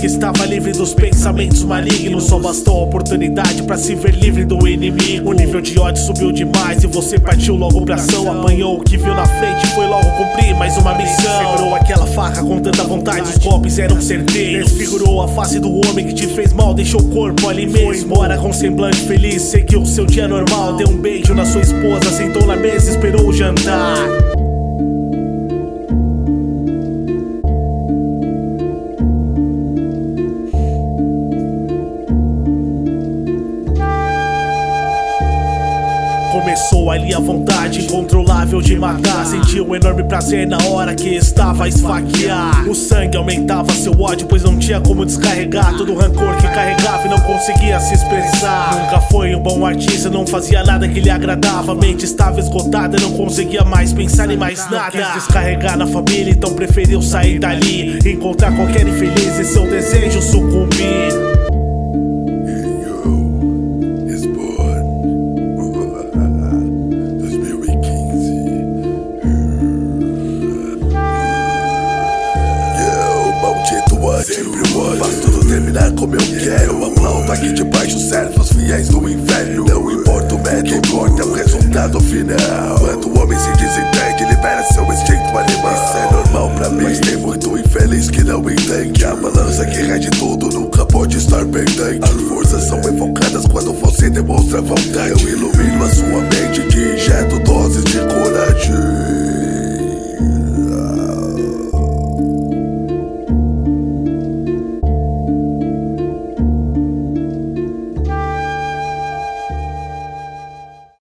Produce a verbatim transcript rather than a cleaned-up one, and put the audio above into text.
que estava livre dos pensamentos malignos. Só bastou a oportunidade pra se ver livre do inimigo. O nível de ódio subiu demais e você partiu logo pra ação. Apanhou o que viu na frente, foi logo cumprir mais uma missão. Segurou aquela faca com tanta vontade, os golpes eram certeiros. Desfigurou a face do homem que te fez mal, deixou o corpo ali mesmo. Foi embora com semblante feliz, seguiu seu dia normal. Deu um beijo na sua esposa, sentou na mesa e esperou o jantar. Começou ali a vontade incontrolável de matar. Sentiu um enorme prazer na hora que estava a esfaquear. O sangue aumentava seu ódio, pois não tinha como descarregar todo o rancor que carregava e não conseguia se expressar. Nunca foi um bom artista, não fazia nada que lhe agradava. A mente estava esgotada, não conseguia mais pensar em mais nada. Quis descarregar na família, então preferiu sair dali, encontrar qualquer infeliz e seu desejo sucumbir. Faz tudo terminar como eu quero. Eu aplaudo aqui debaixo, servos fiéis do inferno. Não importa o método, importa o resultado final. Quando o homem se desintegra, libera seu instinto animal. Isso é normal pra mim, mas tem muito infeliz que não entende. A balança que rege tudo nunca pode estar pendente. As forças são evocadas quando você demonstra vontade. Eu ilumino a sua mente, te injeto doses de coragem.